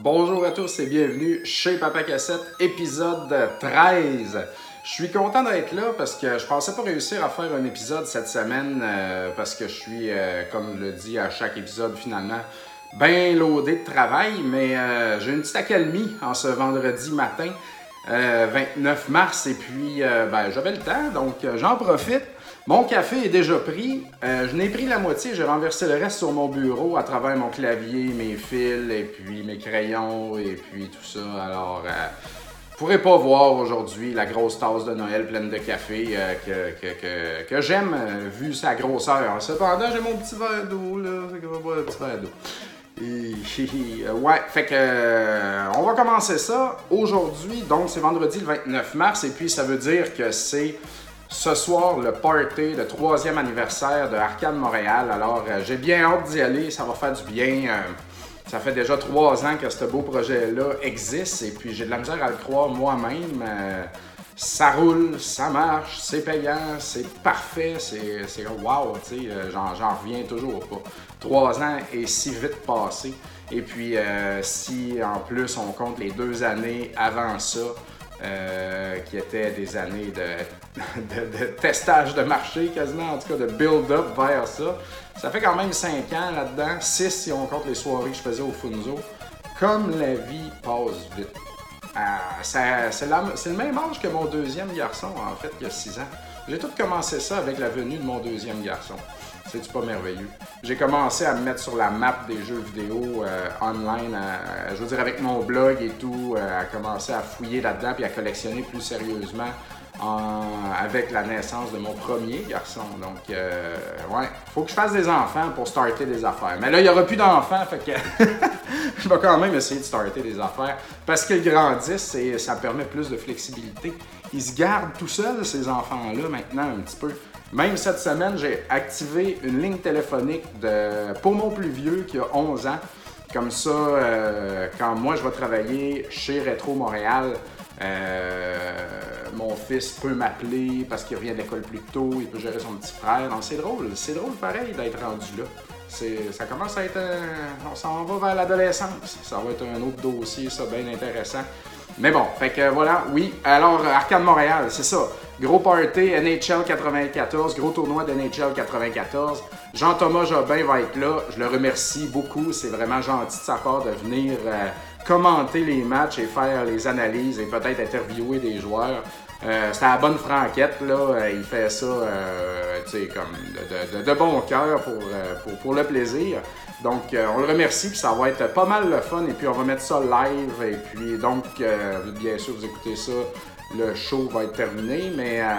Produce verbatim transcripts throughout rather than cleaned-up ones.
Bonjour à tous et bienvenue chez Papa Cassette, épisode treize. Je suis content d'être là parce que je pensais pas réussir à faire un épisode cette semaine euh, parce que je suis, euh, comme je le dis à chaque épisode finalement, bien loadé de travail, mais euh, j'ai une petite accalmie en ce vendredi matin, euh, vingt-neuf mars, et puis euh, ben, j'avais le temps, donc euh, j'en profite. Mon café est déjà pris. Euh, je n'ai pris la moitié. J'ai renversé le reste sur mon bureau à travers mon clavier, mes fils, et puis mes crayons, et puis tout ça. Alors, euh, vous ne pourrez pas voir aujourd'hui la grosse tasse de Noël pleine de café euh, que, que, que, que j'aime, euh, vu sa grosseur. Cependant, j'ai mon petit verre d'eau, là. Fait qu'on va boire un petit verre d'eau. Et, ouais, fait que euh, on va commencer ça aujourd'hui. Donc, c'est vendredi le vingt-neuf mars, et puis ça veut dire que c'est ce soir, le party, le troisième anniversaire de Arcade Montréal. Alors, euh, j'ai bien hâte d'y aller, ça va faire du bien. Euh, ça fait déjà trois ans que ce beau projet-là existe et puis j'ai de la misère à le croire moi-même. Euh, ça roule, ça marche, c'est payant, c'est parfait, c'est, c'est wow, tu sais, euh, j'en, j'en reviens toujours pas. Trois ans est si vite passé. Et puis, euh, si en plus on compte les deux années avant ça, Euh, qui étaient des années de, de, de testage de marché quasiment, en tout cas de build-up vers ça. Ça fait quand même cinq ans là-dedans, six si on compte les soirées que je faisais au Funzo. Comme la vie passe vite. Euh, ça, c'est, la, c'est le même âge que mon deuxième garçon, en fait, il y a six ans. J'ai tout commencé ça avec la venue de mon deuxième garçon. C'est-tu pas merveilleux? J'ai commencé à me mettre sur la map des jeux vidéo euh, online, à, je veux dire avec mon blog et tout, euh, à commencer à fouiller là-dedans puis à collectionner plus sérieusement en, avec la naissance de mon premier garçon. Donc, euh, ouais, faut que je fasse des enfants pour starter des affaires. Mais là, il n'y aura plus d'enfants, fait que je vais quand même essayer de starter des affaires parce qu'ils grandissent et ça permet plus de flexibilité. Ils se gardent tout seuls, ces enfants-là, maintenant, un petit peu. Même cette semaine, j'ai activé une ligne téléphonique de, pour mon plus vieux qui a onze ans. Comme ça, euh, quand moi je vais travailler chez Rétro Montréal, euh, mon fils peut m'appeler parce qu'il revient de l'école plus tôt, il peut gérer son petit frère. Donc c'est drôle, c'est drôle pareil d'être rendu là. C'est, ça commence à être un, on s'en va vers l'adolescence. Ça va être un autre dossier, ça, bien intéressant. Mais bon, fait que voilà, oui. Alors, Arcade Montréal, c'est ça. Gros party, N H L quatre-vingt-quatorze, gros tournoi de N H L quatre-vingt-quatorze. Jean-Thomas Jobin va être là. Je le remercie beaucoup. C'est vraiment gentil de sa part de venir euh, commenter les matchs et faire les analyses et peut-être interviewer des joueurs. Euh, c'est à la bonne franquette, là. Il fait ça, euh, tu sais, comme de, de, de bon cœur pour, euh, pour, pour le plaisir. Donc, euh, on le remercie, puis ça va être pas mal le fun. Et puis, on va mettre ça live. Et puis, donc, euh, bien sûr, vous écoutez ça, le show va être terminé. Mais euh,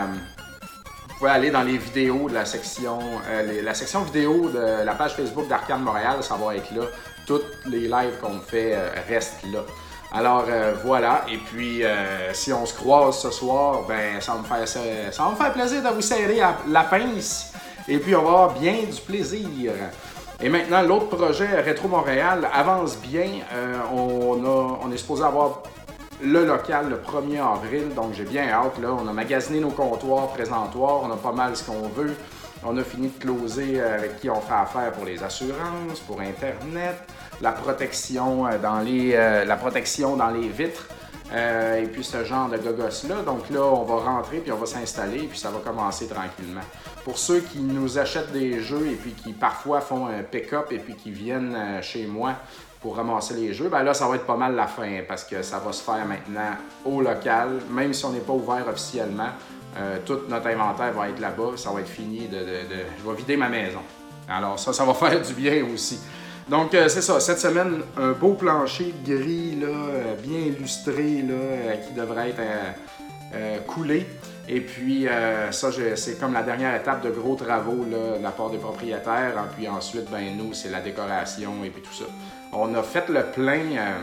vous pouvez aller dans les vidéos de la section, euh, les, la section vidéo de la page Facebook d'Arcade Montréal. Ça va être là. Tous les lives qu'on fait euh, restent là. Alors euh, voilà, et puis euh, si on se croise ce soir, ben ça va me faire, ça, ça va me faire plaisir de vous serrer à la pince, et puis on va avoir bien du plaisir. Et maintenant, l'autre projet, Rétro Montréal, avance bien. Euh, on, a, on est supposé avoir le local le premier avril, donc j'ai bien hâte. Là. On a magasiné nos comptoirs présentoirs, on a pas mal ce qu'on veut. On a fini de closer avec qui on fait affaire pour les assurances, pour Internet, la protection dans les, euh, la protection dans les vitres, euh, et puis ce genre de gogos-là. Donc là, on va rentrer, puis on va s'installer, puis ça va commencer tranquillement. Pour ceux qui nous achètent des jeux et puis qui parfois font un pick-up et puis qui viennent chez moi pour ramasser les jeux, ben là, ça va être pas mal la fin parce que ça va se faire maintenant au local, même si on n'est pas ouvert officiellement. Euh, tout notre inventaire va être là-bas, ça va être fini de, de, de... Je vais vider ma maison. Alors ça, ça va faire du bien aussi. Donc euh, c'est ça, cette semaine, un beau plancher gris, là, euh, bien illustré, là, euh, qui devrait être euh, euh, coulé. Et puis euh, ça, je, c'est comme la dernière étape de gros travaux là, de la part des propriétaires. Et puis ensuite, ben nous, c'est la décoration et puis tout ça. On a fait le plein... Euh,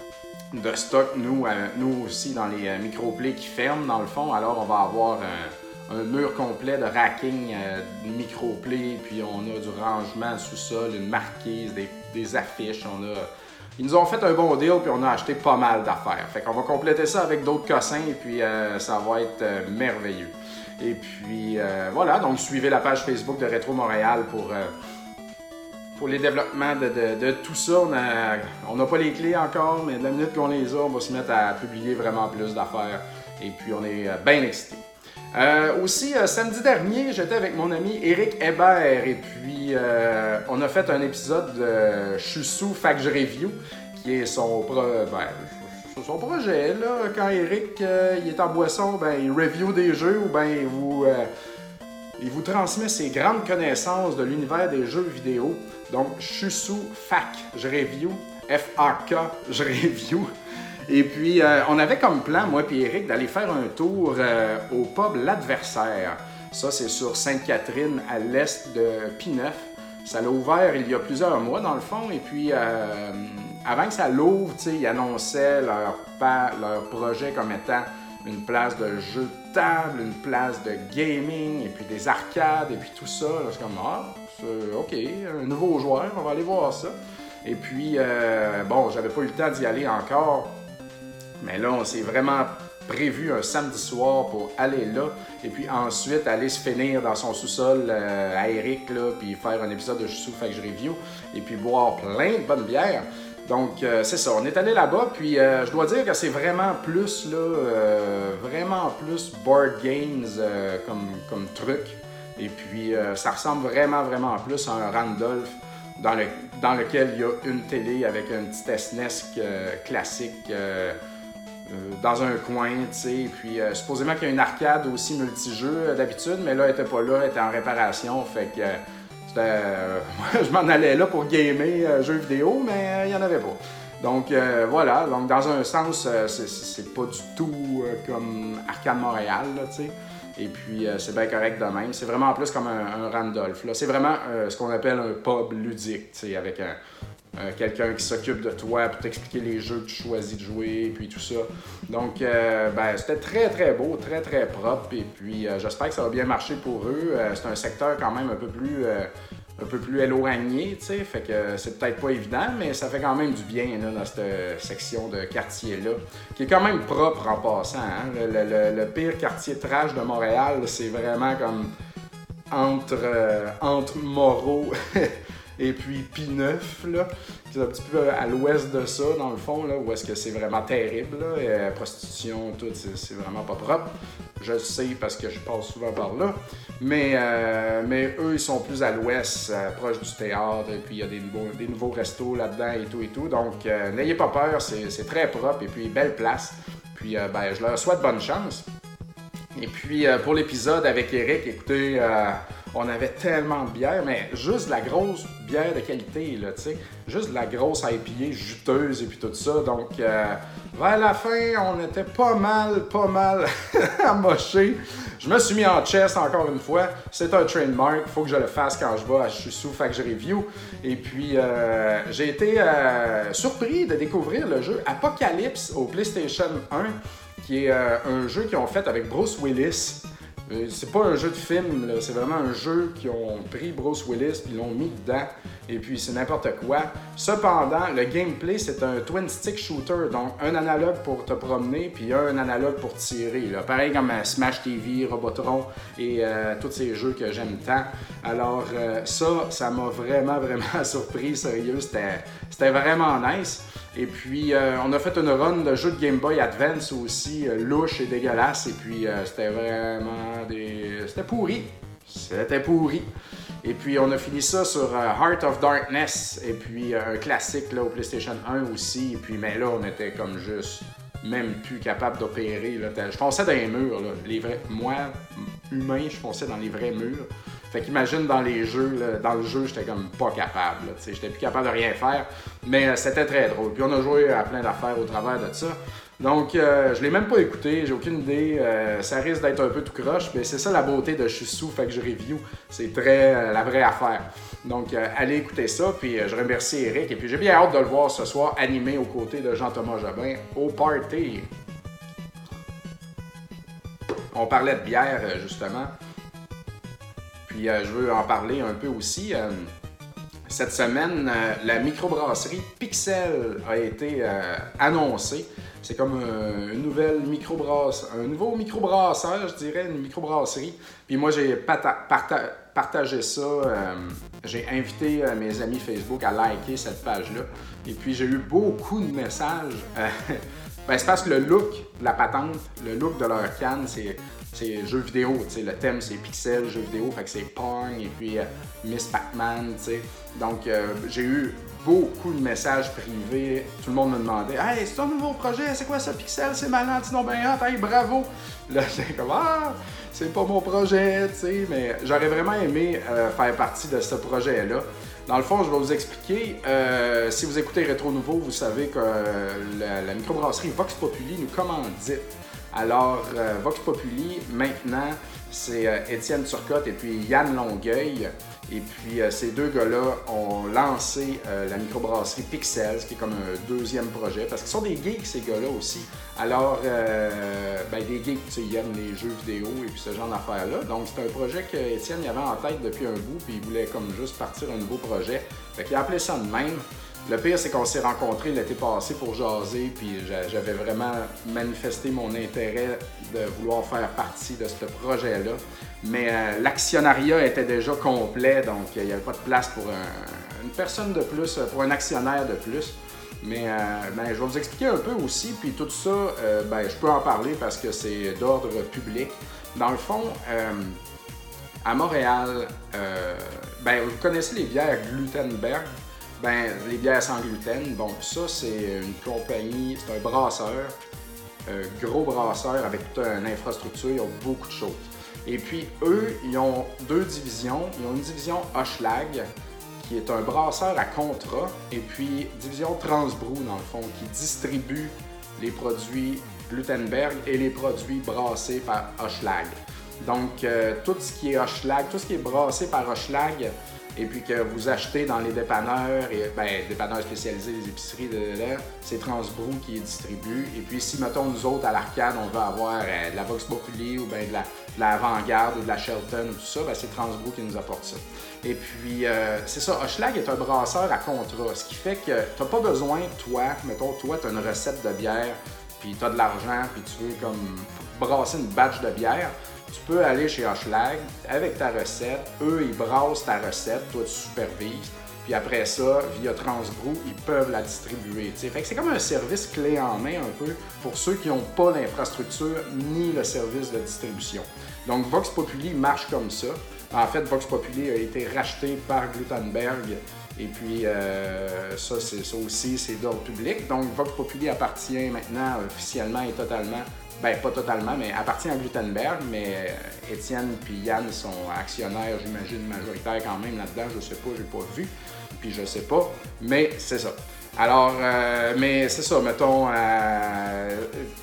de stock, nous, euh, nous aussi, dans les euh, micro-play qui ferment, dans le fond. Alors, on va avoir un, un mur complet de racking, euh, de micro-play, puis on a du rangement sous-sol, une marquise, des, des affiches. On a... Ils nous ont fait un bon deal, puis on a acheté pas mal d'affaires. Fait qu'on va compléter ça avec d'autres cossins, et puis euh, ça va être euh, merveilleux. Et puis, euh, voilà, donc suivez la page Facebook de Rétro Montréal pour... Euh, pour les développements de, de, de tout ça. On n'a pas les clés encore, mais de la minute qu'on les a, on va se mettre à publier vraiment plus d'affaires. Et puis, on est bien excités. Euh, aussi, euh, samedi dernier, j'étais avec mon ami Éric Hébert et puis euh, on a fait un épisode de Je suis sous, fait que je review, qui est son, pro... ben, son projet. Là. Quand Éric euh, il est en boisson, ben, il review des jeux ou ben, il, vous, euh, il vous transmet ses grandes connaissances de l'univers des jeux vidéo. Donc, Je suis sous, fac, je review, F A K, je review. Et puis, euh, on avait comme plan, moi et Éric, d'aller faire un tour euh, au pub L'Adversaire. Ça, c'est sur Sainte-Catherine, à l'est de P-neuf. Ça l'a ouvert il y a plusieurs mois, dans le fond. Et puis, euh, avant que ça l'ouvre, ils annonçaient leur, pa- leur projet comme étant une place de jeux de table, une place de gaming, et puis des arcades, et puis tout ça. Là, c'est comme, ah, c'est OK, un nouveau joueur, on va aller voir ça. Et puis, euh, bon, j'avais pas eu le temps d'y aller encore. Mais là, on s'est vraiment prévu un samedi soir pour aller là et puis ensuite aller se finir dans son sous-sol euh, à Éric, là, puis faire un épisode de Je suis sous, fait que je review et puis boire plein de bonnes bières. Donc, euh, c'est ça. On est allé là-bas, puis euh, je dois dire que c'est vraiment plus, là, euh, vraiment plus board games euh, comme, comme truc. Et puis, euh, ça ressemble vraiment, vraiment plus à un Randolph dans, le, dans lequel il y a une télé avec un petit S N E S euh, classique. Euh, Euh, dans un coin, tu sais, puis euh, supposément qu'il y a une arcade aussi multijeux euh, d'habitude, mais là, elle était pas là, elle était en réparation, fait que euh, c'était, euh, moi, je m'en allais là pour gamer euh, jeux vidéo, mais il euh, n'y en avait pas. Donc euh, voilà, donc dans un sens, euh, c'est, c'est pas du tout euh, comme Arcade Montréal, là, tu sais, et puis euh, c'est bien correct de même, c'est vraiment plus comme un, un Randolph, là, c'est vraiment euh, ce qu'on appelle un pub ludique, tu sais, avec un... Euh, quelqu'un qui s'occupe de toi pour t'expliquer les jeux que tu choisis de jouer, puis tout ça. Donc, euh, ben, c'était très, très beau, très, très propre, et puis euh, j'espère que ça va bien marcher pour eux. Euh, c'est un secteur quand même un peu plus, euh, un peu plus éloigné, tu sais, fait que c'est peut-être pas évident, mais ça fait quand même du bien, là, dans cette section de quartier-là, qui est quand même propre en passant, hein? Le, le, le pire quartier trash de Montréal, c'est vraiment comme entre, euh, entre Moreau et puis P-neuf, là, qui est un petit peu à l'ouest de ça, dans le fond, là, où est-ce que c'est vraiment terrible, là, et, euh, prostitution, tout, c'est, c'est vraiment pas propre. Je le sais parce que je passe souvent par là, mais, euh, mais eux, ils sont plus à l'ouest, euh, proche du théâtre, et puis il y a des nouveaux, des nouveaux restos là-dedans et tout et tout, donc euh, n'ayez pas peur, c'est, c'est très propre, et puis belle place, puis euh, ben, je leur souhaite bonne chance. Et puis euh, pour l'épisode avec Éric, écoutez, euh, on avait tellement de bière, mais juste de la grosse bière de qualité, là, tu sais. Juste de la grosse I P A juteuse et puis tout ça. Donc, euh, vers la fin, on était pas mal, pas mal amochés. Je me suis mis en chest encore une fois. C'est un trademark. Faut que je le fasse quand je vais à Je suis sous, fait que je review. Et puis, euh, j'ai été euh, surpris de découvrir le jeu Apocalypse au PlayStation un, qui est euh, un jeu qu'ils ont fait avec Bruce Willis. C'est pas un jeu de film, là. C'est vraiment un jeu qui ont pris Bruce Willis puis l'ont mis dedans, et puis c'est n'importe quoi. Cependant, le gameplay, c'est un twin stick shooter, donc un analogue pour te promener puis un analogue pour tirer, là. Pareil comme Smash T V, Robotron et euh, tous ces jeux que j'aime tant. Alors euh, ça, ça m'a vraiment, vraiment surpris, sérieux, c'était, c'était vraiment nice. Et puis, euh, on a fait une run de jeu de Game Boy Advance aussi, euh, louche et dégueulasse. Et puis, euh, c'était vraiment des... C'était pourri. C'était pourri. Et puis, on a fini ça sur euh, Heart of Darkness. Et puis, euh, un classique là, au PlayStation un aussi. Et puis, mais là, on était comme juste même plus capable d'opérer. Là. Je fonçais dans les murs. Là. Les vrais... Moi, humain, je fonçais dans les vrais murs. Fait qu'imagine dans les jeux, là, dans le jeu, j'étais comme pas capable. Là, j'étais plus capable de rien faire, mais euh, c'était très drôle. Puis on a joué à plein d'affaires au travers de ça. Donc, euh, je l'ai même pas écouté, j'ai aucune idée. Euh, ça risque d'être un peu tout croche, mais c'est ça la beauté de Je suis sous, fait que je review. C'est très euh, la vraie affaire. Donc, euh, allez écouter ça, puis euh, je remercie Éric. Et puis j'ai bien hâte de le voir ce soir animé aux côtés de Jean-Thomas Jobin au party. On parlait de bière, euh, justement. Puis euh, je veux en parler un peu aussi. Euh, cette semaine, euh, la microbrasserie Pixel a été euh, annoncée. C'est comme euh, une nouvelle microbrasse, un nouveau microbrasseur, je dirais, une microbrasserie. Puis moi, j'ai pata- parta- partagé ça. Euh, j'ai invité euh, mes amis Facebook à liker cette page-là. Et puis, j'ai eu beaucoup de messages. Euh, ben, c'est parce que le look de la patente, le look de leur canne, c'est, c'est jeux vidéo. T'sais. Le thème, c'est Pixel, jeux vidéo. Fait que c'est Pong et puis euh, Miss Pac-Man. T'sais. Donc, euh, j'ai eu beaucoup de messages privés. Tout le monde me demandait « Hey, c'est ton nouveau projet? C'est quoi ça, Pixel? C'est malade, sinon ben hot, hey, bravo! » Là, j'étais comme « Ah, c'est pas mon projet, tu sais. » Mais j'aurais vraiment aimé euh, faire partie de ce projet-là. Dans le fond, je vais vous expliquer. Euh, si vous écoutez Rétro Nouveau, vous savez que euh, la, la microbrasserie Vox Populi nous commandite. Alors, euh, Vox Populi, maintenant, c'est euh, Étienne Turcotte et puis Yann Longueuil. Et puis, euh, ces deux gars-là ont lancé euh, la microbrasserie Pixels, qui est comme un deuxième projet, parce qu'ils sont des geeks, ces gars-là aussi. Alors, euh, ben, des geeks, tu sais, ils aiment les jeux vidéo et puis ce genre d'affaires-là. Donc, c'est un projet qu'Étienne avait en tête depuis un bout, puis il voulait comme juste partir un nouveau projet. Fait qu'il a appelé ça de même. Le pire, c'est qu'on s'est rencontrés l'été passé pour jaser, puis j'avais vraiment manifesté mon intérêt de vouloir faire partie de ce projet-là. Mais euh, l'actionnariat était déjà complet, donc il n'y avait pas de place pour un, une personne de plus, pour un actionnaire de plus. Mais euh, ben, je vais vous expliquer un peu aussi, puis tout ça, euh, ben, je peux en parler parce que c'est d'ordre public. Dans le fond, euh, à Montréal, euh, ben, vous connaissez les bières Glutenberg? Ben, les bières sans gluten, bon, ça, c'est une compagnie, c'est un brasseur, un gros brasseur avec toute une infrastructure, ils ont beaucoup de choses. Et puis, eux, ils ont deux divisions. Ils ont une division Hochelag, qui est un brasseur à contrat, et puis division Transbrou, dans le fond, qui distribue les produits Glutenberg et les produits brassés par Hochelag. Donc, euh, tout ce qui est Hochelag, tout ce qui est brassé par Hochelag, et puis que vous achetez dans les dépanneurs, et ben, dépanneurs spécialisés, les épiceries, de, de, de, c'est Transbrou qui est distribué. Et puis si, mettons, nous autres, à l'Arcade, on veut avoir euh, de la Vox Populi ou ben, de, la, de la Avant-Garde ou de la Shelton ou tout ça, ben, c'est Transbrou qui nous apporte ça. Et puis, euh, c'est ça, Hochelag est un brasseur à contrat, ce qui fait que tu n'as pas besoin, toi, mettons, toi, tu as une recette de bière, puis tu as de l'argent, puis tu veux comme brasser une batch de bière. Tu peux aller chez Hochelag avec ta recette, eux ils brassent ta recette, toi tu supervises, puis après ça, via Transbrou, ils peuvent la distribuer. T'sais. Fait que c'est comme un service clé en main un peu pour ceux qui n'ont pas l'infrastructure ni le service de distribution. Donc Vox Populi marche comme ça. En fait, Vox Populi a été racheté par Glutenberg et puis euh, ça, c'est, ça aussi, c'est d'ordre public. Donc Vox Populi appartient maintenant officiellement et totalement. Ben, pas totalement, mais appartient à Glutenberg, mais euh, Étienne et Yann sont actionnaires, j'imagine, majoritaires quand même là-dedans. Je sais pas, j'ai pas vu, puis je sais pas, mais c'est ça. Alors, euh, mais c'est ça, mettons, euh,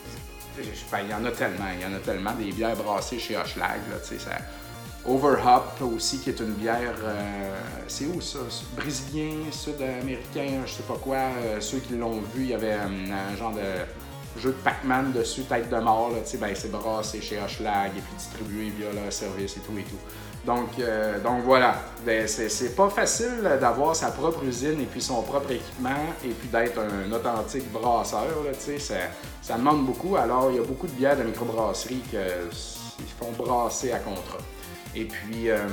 ben, il y en a tellement, il y en a tellement, des bières brassées chez Hochelag, là, tu sais, ça... Overhop aussi, qui est une bière, euh, c'est où ça? Brésilien, sud-américain, je sais pas quoi. Euh, ceux qui l'ont vu, il y avait un, un genre de jeu de Pac-Man dessus, tête de mort, là, ben, c'est brassé chez Hochelag et puis distribué via leur service et tout et tout. Donc, euh, donc voilà, ben, c'est, c'est pas facile d'avoir sa propre usine et puis son propre équipement et puis d'être un authentique brasseur, là, ça, ça demande beaucoup. Alors, il y a beaucoup de bières de microbrasserie qu'ils font brasser à contrat. Et puis, euh,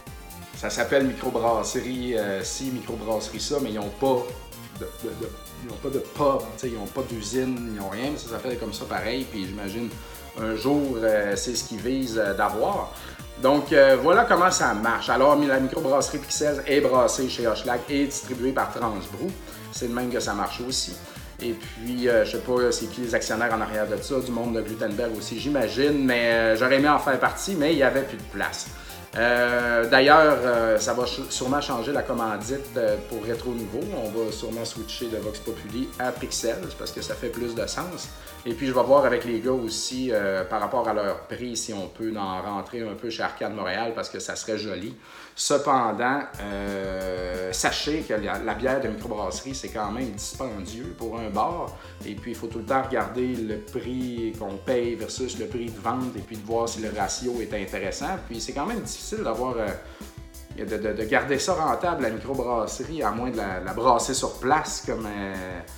ça s'appelle microbrasserie euh, ci, microbrasserie ça, mais ils n'ont pas de, de, de, ils n'ont pas de pub, ils n'ont pas d'usine, ils n'ont rien, mais ça s'appelle comme ça pareil. Puis j'imagine un jour, euh, c'est ce qu'ils visent euh, d'avoir. Donc, euh, voilà comment ça marche. Alors, la microbrasserie Pixels est brassée chez Hochelag et distribuée par Transbrou. C'est de même que ça marche aussi. Et puis, euh, je sais pas c'est qui les actionnaires en arrière de ça, du monde de Glutenberg aussi, j'imagine, mais euh, j'aurais aimé en faire partie, mais il n'y avait plus de place. Euh, d'ailleurs, euh, ça va ch- sûrement changer la commandite euh, pour Rétro Nouveau. On va sûrement switcher de Vox Populi à Pixels parce que ça fait plus de sens. Et puis, je vais voir avec les gars aussi euh, par rapport à leur prix si on peut en rentrer un peu chez Arcade Montréal parce que ça serait joli. Cependant, euh, sachez que la, la bière de microbrasserie, c'est quand même dispendieux pour un bar. Et puis, il faut tout le temps regarder le prix qu'on paye versus le prix de vente et puis de voir si le ratio est intéressant. Puis, c'est quand même difficile d'avoir... Euh, de, de, de garder ça rentable, la microbrasserie, à moins de la, la brasser sur place comme... Euh,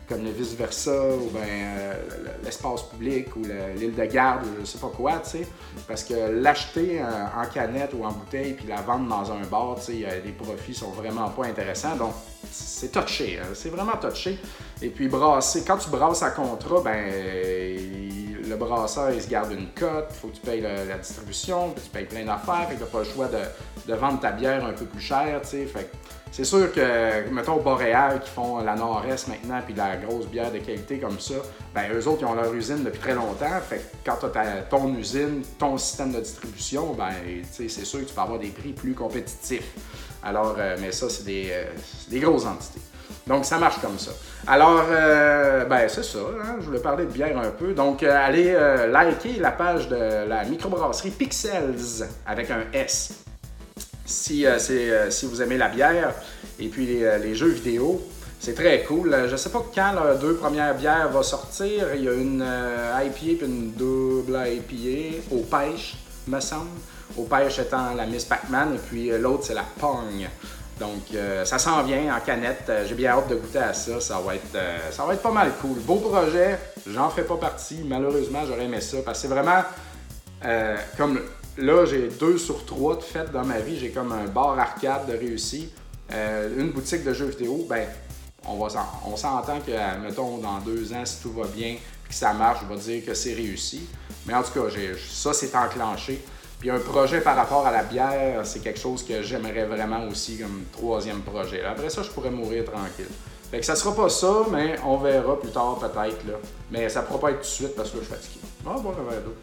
comme le vice-versa, ou bien euh, l'espace public, ou l'île de garde, ou je sais pas quoi, tu sais. Parce que l'acheter euh, en canette ou en bouteille, puis la vendre dans un bar, tu sais, les profits sont vraiment pas intéressants. Donc, c'est touché, hein, c'est vraiment touché. Et puis, brasser, quand tu brasses à contrat, ben le brasseur, il se garde une cote, il faut que tu payes le, la distribution, puis tu payes plein d'affaires, fait que tu n'as pas le choix de, de vendre ta bière un peu plus cher, tu sais. Fait c'est sûr que, mettons, Boréal, qui font la Nord-Est maintenant, puis la grosse bière de qualité comme ça, ben eux autres, ils ont leur usine depuis très longtemps. Fait que quand tu as ton usine, ton système de distribution, ben, c'est sûr que tu peux avoir des prix plus compétitifs. Alors, euh, mais ça, c'est des, euh, des grosses entités. Donc, ça marche comme ça. Alors, euh, ben c'est ça, hein? Je voulais parler de bière un peu. Donc, euh, allez euh, liker la page de la microbrasserie Pixels avec un S. Si, euh, euh, si vous aimez la bière et puis les, euh, les jeux vidéo, c'est très cool. Je ne sais pas quand leurs deux premières bières vont sortir. Il y a une euh, I P A et une double I P A au pêche, me semble. Au pêche étant la Miss Pac-Man et puis euh, l'autre, c'est la Pong. Donc, euh, ça s'en vient en canette. J'ai bien hâte de goûter à ça. Ça va être, euh, ça va être pas mal cool. Beau projet. J'en fais pas partie. Malheureusement, j'aurais aimé ça parce que c'est vraiment euh, comme... Là, j'ai deux sur trois de fait dans ma vie. J'ai comme un bar arcade de réussi. Euh, une boutique de jeux vidéo, ben, on, va on s'entend que, mettons, dans deux ans, si tout va bien et que ça marche, je vais dire que c'est réussi. Mais en tout cas, ça, c'est enclenché. Puis un projet par rapport à la bière, c'est quelque chose que j'aimerais vraiment aussi comme troisième projet. Après ça, je pourrais mourir tranquille. Fait que ça sera pas ça, mais on verra plus tard peut-être. Là. Mais ça pourra pas être tout de suite parce que je suis fatigué. Ah, bon, un verre d'eau.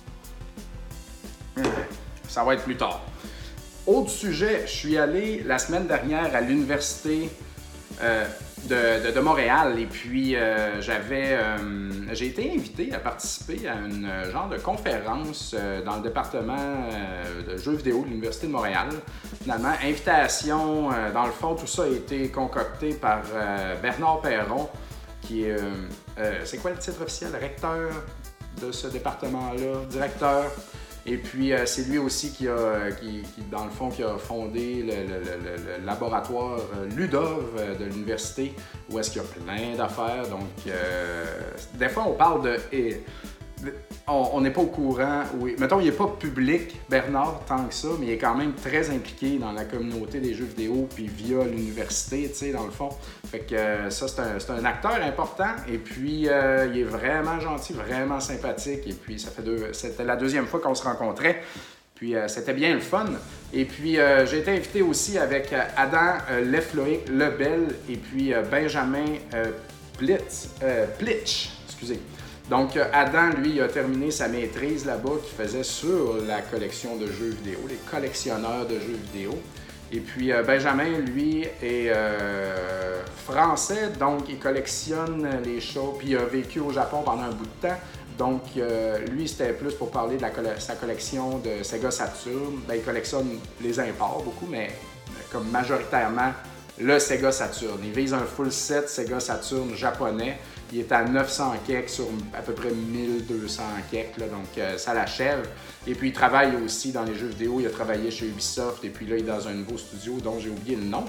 Ça va être plus tard. Autre sujet, je suis allé la semaine dernière à l'université euh, de, de, de Montréal et puis euh, j'avais, euh, j'ai été invité à participer à une genre de conférence euh, dans le département euh, de jeux vidéo de l'Université de Montréal. Finalement, invitation, euh, dans le fond, tout ça a été concocté par euh, Bernard Perron, qui est, euh, euh, c'est quoi le titre officiel? Recteur de ce département-là, directeur. Et puis, euh, c'est lui aussi qui a, qui, qui, dans le fond, qui a fondé le, le, le, le laboratoire Ludov de l'université, où est-ce qu'il y a plein d'affaires. Donc, euh, des fois, on parle de... Et, on n'est pas au courant, oui. Mettons, il n'est pas public, Bernard, tant que ça, mais il est quand même très impliqué dans la communauté des jeux vidéo, puis via l'université, tu sais, dans le fond. Fait que euh, ça, c'est un, c'est un acteur important, et puis euh, il est vraiment gentil, vraiment sympathique, et puis ça fait deux, c'était la deuxième fois qu'on se rencontrait, puis euh, c'était bien le fun. Et puis euh, j'ai été invité aussi avec Adam euh, Lefloé Lebel, et puis euh, Benjamin euh, Plitz, euh, Plitch, excusez. Donc, Adam, lui, a terminé sa maîtrise là-bas qu'il faisait sur la collection de jeux vidéo, les collectionneurs de jeux vidéo. Et puis, Benjamin, lui, est euh, français, donc il collectionne les choses, puis il a vécu au Japon pendant un bout de temps. Donc, euh, lui, c'était plus pour parler de la coll- sa collection de Sega Saturn. Ben, il collectionne les imports beaucoup, mais comme majoritairement le Sega Saturn. Il vise un full set Sega Saturn japonais. Il est à neuf cents kek sur à peu près mille deux cents kek, là, donc euh, ça l'achève. Et puis il travaille aussi dans les jeux vidéo, il a travaillé chez Ubisoft et puis là il est dans un nouveau studio dont j'ai oublié le nom.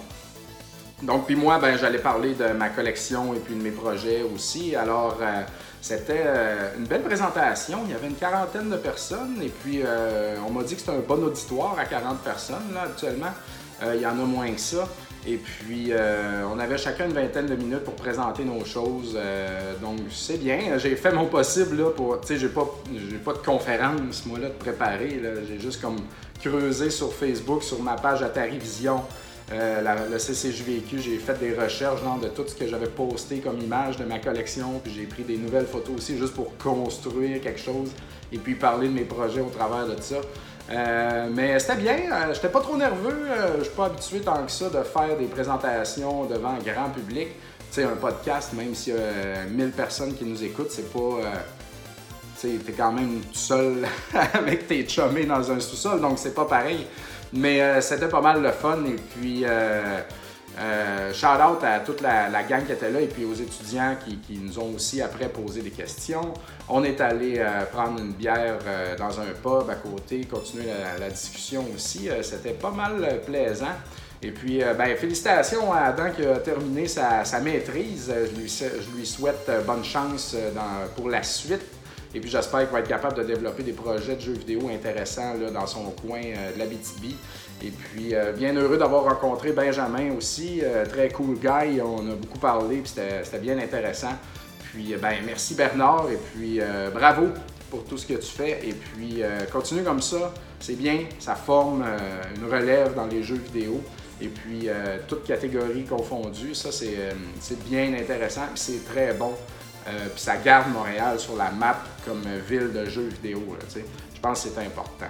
Donc puis moi, ben, j'allais parler de ma collection et puis de mes projets aussi. Alors euh, c'était euh, une belle présentation, il y avait une quarantaine de personnes et puis euh, on m'a dit que c'était un bon auditoire à quarante personnes là, actuellement. Euh, il y en a moins que ça. Et puis, euh, on avait chacun une vingtaine de minutes pour présenter nos choses. Euh, donc, c'est bien. J'ai fait mon possible là, pour... Tu sais, j'ai pas, j'ai pas de conférence, moi, là, de préparer. Là. J'ai juste comme creusé sur Facebook, sur ma page Atari Vision, euh, la, le C C J V Q. J'ai fait des recherches genre, de tout ce que j'avais posté comme image de ma collection. Puis j'ai pris des nouvelles photos aussi, juste pour construire quelque chose et puis parler de mes projets au travers de ça. Euh, mais c'était bien, euh, j'étais pas trop nerveux, euh, je suis pas habitué tant que ça de faire des présentations devant un grand public. Tu sais, un podcast, même s'il y a euh, mille personnes qui nous écoutent, c'est pas... Euh, tu sais, t'es quand même tout seul avec tes chummés dans un sous-sol, donc c'est pas pareil. Mais euh, c'était pas mal le fun, et puis... Euh, Euh, shout out à toute la, la gang qui était là et puis aux étudiants qui, qui nous ont aussi après posé des questions. On est allé euh, prendre une bière euh, dans un pub à côté, continuer la, la discussion aussi. Euh, c'était pas mal plaisant. Et puis, euh, ben, félicitations à Adam qui a terminé sa, sa maîtrise. Je lui, je lui souhaite bonne chance dans, pour la suite. Et puis, j'espère qu'il va être capable de développer des projets de jeux vidéo intéressants là, dans son coin euh, de l'Abitibi. Et puis, euh, bien heureux d'avoir rencontré Benjamin aussi. Euh, très cool guy. On a beaucoup parlé, puis c'était bien intéressant. Puis, ben, merci Bernard. Et puis, euh, bravo pour tout ce que tu fais. Et puis, euh, continue comme ça. C'est bien. Ça forme euh, une relève dans les jeux vidéo. Et puis, euh, toutes catégories confondues. Ça, c'est euh, bien intéressant. Puis, c'est très bon. Euh, puis, ça garde Montréal sur la map comme ville de jeux vidéo. Là, je pense que c'est important.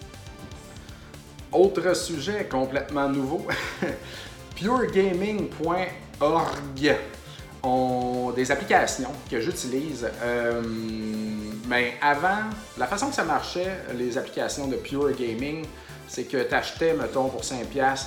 Autre sujet complètement nouveau, pure gaming point org ont des applications que j'utilise. Euh, mais avant, la façon que ça marchait, les applications de Pure Gaming, c'est que tu achetais, mettons, pour cinq dollars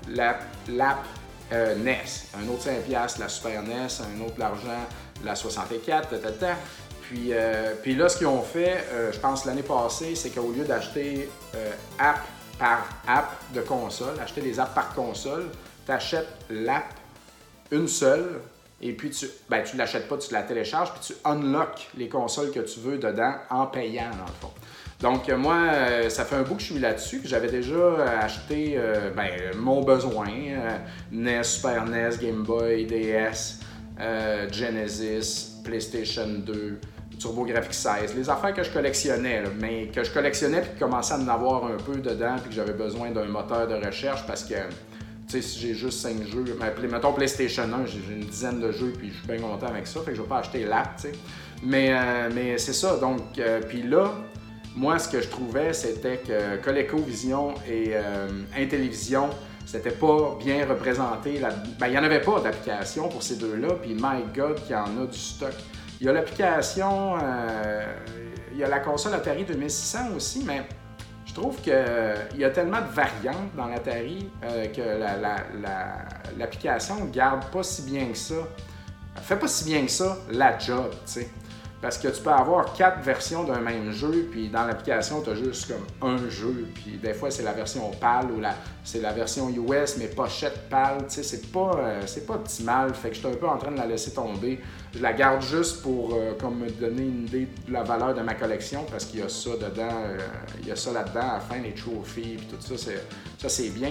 l'app euh, N E S, un autre cinq dollars la Super N E S, un autre l'argent, la soixante-quatre, ta, ta, ta. Puis, euh, puis là, ce qu'ils ont fait, euh, je pense l'année passée, c'est qu'au lieu d'acheter euh, app par app de console, acheter des apps par console, tu achètes l'app une seule et puis tu ben, tu ne l'achètes pas, tu la télécharges puis tu unlocks les consoles que tu veux dedans en payant dans le fond. Donc moi, euh, ça fait un bout que je suis là-dessus, que j'avais déjà acheté euh, ben, mon besoin, euh, N E S, Super N E S, Game Boy, D S, euh, Genesis, PlayStation deux, TurboGrafx seize, les affaires que je collectionnais, là, mais que je collectionnais puis qui commençaient à en avoir un peu dedans puis que j'avais besoin d'un moteur de recherche parce que, tu sais, si j'ai juste cinq jeux, mais, mettons PlayStation un, j'ai une dizaine de jeux puis je suis bien content avec ça, fait que je vais pas acheter l'app, tu sais. Mais, euh, mais c'est ça, donc, euh, puis là, moi, ce que je trouvais, c'était que ColecoVision et euh, Intellivision, c'était pas bien représenté. La... Ben, il n'y en avait pas d'application pour ces deux-là, puis my God, qu'il y en a du stock. Il y a l'application, euh, il y a la console Atari deux mille six cents aussi, mais je trouve qu'il y a tellement de variantes dans l'Atari euh, que l'application la, la, la, ne garde pas si bien que ça. Elle fait pas si bien que ça la job, tu sais. Parce que tu peux avoir quatre versions d'un même jeu, puis dans l'application, tu as juste comme un jeu, puis des fois, c'est la version PAL ou la, c'est la version U S, mais pochette PAL, tu sais, c'est pas, euh, c'est pas optimal, fait que je suis un peu en train de la laisser tomber. Je la garde juste pour euh, comme me donner une idée de la valeur de ma collection, parce qu'il y a ça dedans, euh, il y a ça là-dedans, à la fin, les trophies, puis tout ça, c'est, ça, c'est bien.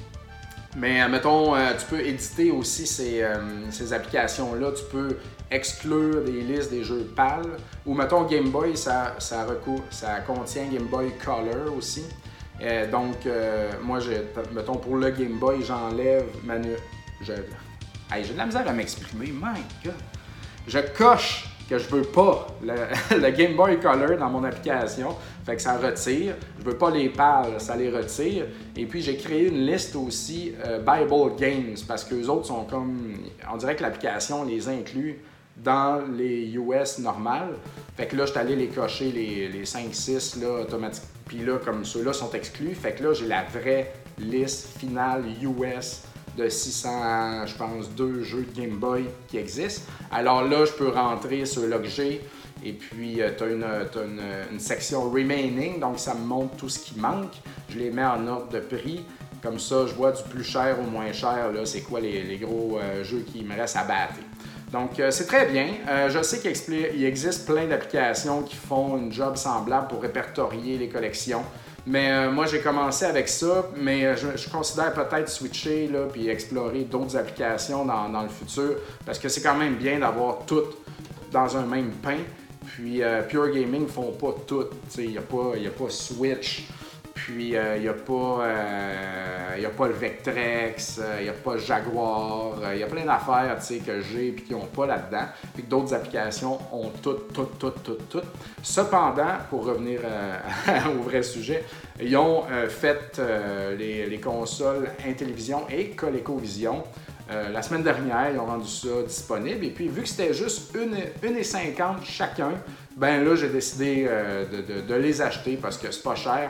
Mais mettons, euh, tu peux éditer aussi ces, euh, ces applications-là. Tu peux exclure des listes des jeux PAL. Ou mettons Game Boy, ça, ça, recourt, ça contient Game Boy Color aussi. Euh, donc, euh, moi, mettons pour le Game Boy, j'enlève manu... Je... Hey, j'ai de la misère à m'exprimer, my God! Je coche que je veux pas le, le Game Boy Color dans mon application, fait que ça retire. Je veux pas les PAL, ça les retire. Et puis j'ai créé une liste aussi euh, Bible Games parce que les autres sont comme, on dirait que l'application les inclut dans les U S normales. Fait que là, je suis allé les cocher les, les cinq six là automatiquement. Puis là, comme ceux-là sont exclus, fait que là j'ai la vraie liste finale U S de six cents, je pense, deux jeux de Game Boy qui existent. Alors là, je peux rentrer ceux-là que j'ai et puis euh, tu as, une, t'as une, une section Remaining, donc ça me montre tout ce qui manque. Je les mets en ordre de prix. Comme ça, je vois du plus cher au moins cher, là, c'est quoi les, les gros euh, jeux qui me restent à battre. Donc, euh, c'est très bien. Euh, je sais qu'il existe plein d'applications qui font une job semblable pour répertorier les collections. Mais euh, moi, j'ai commencé avec ça, mais euh, je, je considère peut-être switcher là, puis explorer d'autres applications dans, dans le futur, parce que c'est quand même bien d'avoir tout dans un même pain. Puis euh, Pure Gaming ne font pas tout. Il n'y a, a pas Switch, puis il euh, n'y a, euh, a pas le Vectrex, il euh, n'y a pas Jaguar, il euh, y a plein d'affaires que j'ai et qui n'ont pas là-dedans, puis que d'autres applications ont toutes, toutes, toutes, toutes, toutes. Cependant, pour revenir euh, au vrai sujet, ils ont euh, fait euh, les, les consoles Intellivision et ColecoVision. Euh, la semaine dernière, ils ont rendu ça disponible. Et puis, vu que c'était juste une virgule cinquante chacun, ben là, j'ai décidé euh, de, de, de les acheter parce que c'est pas cher.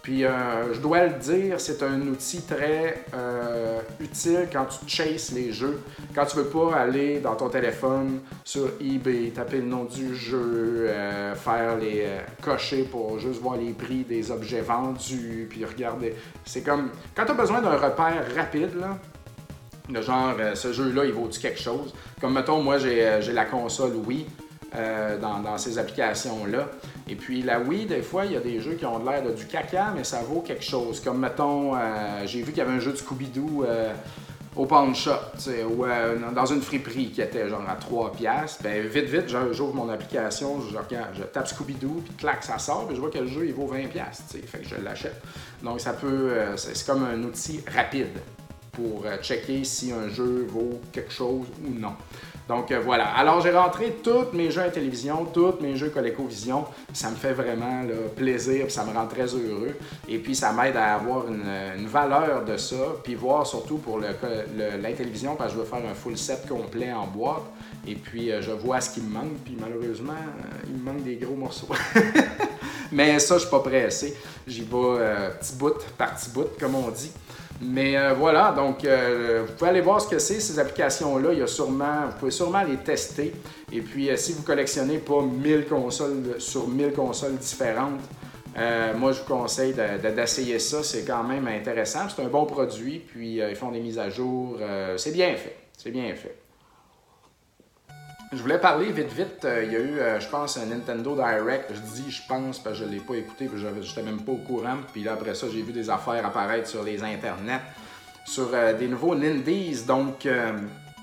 Puis euh, je dois le dire, c'est un outil très euh, utile quand tu chases les jeux. Quand tu veux pas aller dans ton téléphone sur eBay, taper le nom du jeu, euh, faire les euh, cocher pour juste voir les prix des objets vendus, puis regarder. C'est comme quand tu as besoin d'un repère rapide, là, de genre euh, ce jeu-là, il vaut-tu quelque chose? Comme mettons, moi j'ai, euh, j'ai la console Wii. Euh, dans, dans ces applications-là. Et puis la Wii, des fois, il y a des jeux qui ont l'air de du caca, mais ça vaut quelque chose. Comme, mettons, euh, j'ai vu qu'il y avait un jeu de Scooby-Doo euh, au pawn shop, ou euh, dans une friperie qui était genre à trois piastres. Ben vite, vite, j'ouvre mon application, je, regarde, je tape Scooby-Doo, puis clac, ça sort, puis je vois que le jeu, il vaut vingt piastres. Fait que je l'achète. Donc, ça peut... Euh, c'est, c'est comme un outil rapide pour euh, checker si un jeu vaut quelque chose ou non. Donc euh, voilà. Alors j'ai rentré tous mes jeux à télévision, tous mes jeux ColecoVision. Ça me fait vraiment là, plaisir, puis ça me rend très heureux. Et puis ça m'aide à avoir une, une valeur de ça, puis voir surtout pour le, le, la télévision, parce que je veux faire un full set complet en boîte. Et puis euh, je vois ce qui me manque, puis malheureusement, euh, il me manque des gros morceaux. Mais ça, je suis pas pressé. J'y vais euh, petit bout par petit bout, comme on dit. Mais euh, voilà, donc euh, vous pouvez aller voir ce que c'est, ces applications-là. Il y a sûrement, vous pouvez sûrement les tester. Et puis, euh, si vous collectionnez pas mille consoles sur mille consoles différentes, euh, moi, je vous conseille de, de, d'essayer ça. C'est quand même intéressant. C'est un bon produit. Puis, euh, ils font des mises à jour. Euh, c'est bien fait. C'est bien fait. Je voulais parler vite, vite. Euh, il y a eu, euh, je pense, un Nintendo Direct. Je dis je pense parce que je ne l'ai pas écouté, puis je n'étais même pas au courant. Puis là, après ça, j'ai vu des affaires apparaître sur les internets, sur euh, des nouveaux Nindies. Donc, euh,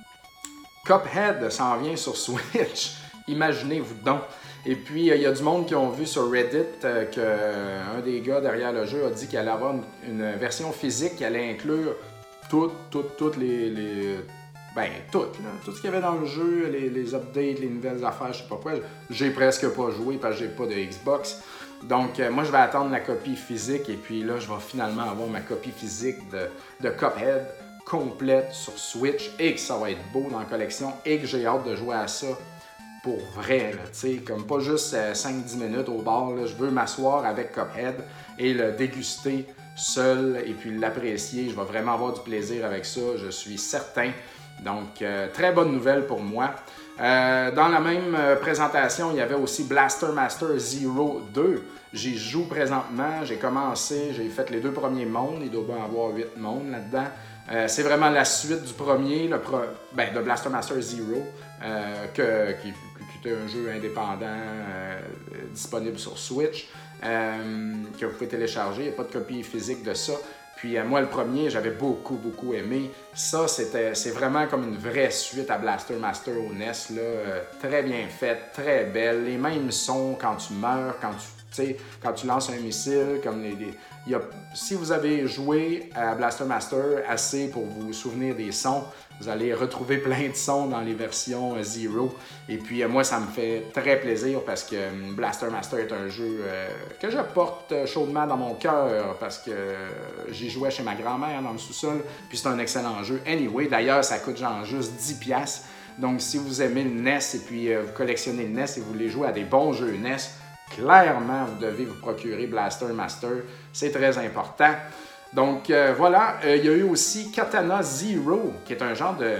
Cuphead s'en vient sur Switch. Imaginez-vous donc. Et puis, il euh, y a du monde qui ont vu sur Reddit euh, qu'un des gars derrière le jeu a dit qu'il allait avoir une, une version physique qui allait inclure toutes, toutes, toutes les... les Ben, tout, là. Tout ce qu'il y avait dans le jeu, les, les updates, les nouvelles affaires, je sais pas quoi. J'ai presque pas joué parce que j'ai pas de Xbox. Donc, euh, moi, je vais attendre la copie physique et puis là, je vais finalement avoir ma copie physique de, de Cuphead complète sur Switch et que ça va être beau dans la collection et que j'ai hâte de jouer à ça pour vrai, là, tu sais, comme pas juste euh, cinq dix minutes au bar, là. Je veux m'asseoir avec Cuphead et le déguster seul et puis l'apprécier. Je vais vraiment avoir du plaisir avec ça, je suis certain. Donc, euh, très bonne nouvelle pour moi. Euh, dans la même euh, présentation, il y avait aussi Blaster Master Zero deux. J'y joue présentement, j'ai commencé, j'ai fait les deux premiers mondes, il doit bien y avoir huit mondes là-dedans. Euh, c'est vraiment la suite du premier, le pro... ben, de Blaster Master Zero, euh, que, qui, qui était un jeu indépendant euh, disponible sur Switch, euh, que vous pouvez télécharger. Il n'y a pas de copie physique de ça. Puis euh, moi, le premier, j'avais beaucoup, beaucoup aimé. Ça, c'était, c'est vraiment comme une vraie suite à Blaster Master au N E S, là. Euh, très bien faite, très belle. Les mêmes sons quand tu meurs, quand tu, tu sais, quand tu lances un missile. Comme les, les... Il y a... Si vous avez joué à Blaster Master assez pour vous souvenir des sons, vous allez retrouver plein de sons dans les versions euh, Zero. Et puis euh, moi, ça me fait très plaisir parce que euh, Blaster Master est un jeu euh, que je porte chaudement dans mon cœur parce que euh, j'y jouais chez ma grand-mère dans le sous-sol. Puis c'est un excellent jeu. Anyway, d'ailleurs, ça coûte genre juste dix piastres. Donc si vous aimez le N E S et puis euh, vous collectionnez le N E S et vous voulez jouer à des bons jeux N E S, clairement, vous devez vous procurer Blaster Master. C'est très important. Donc euh, voilà, euh, il y a eu aussi Katana Zero, qui est un genre de...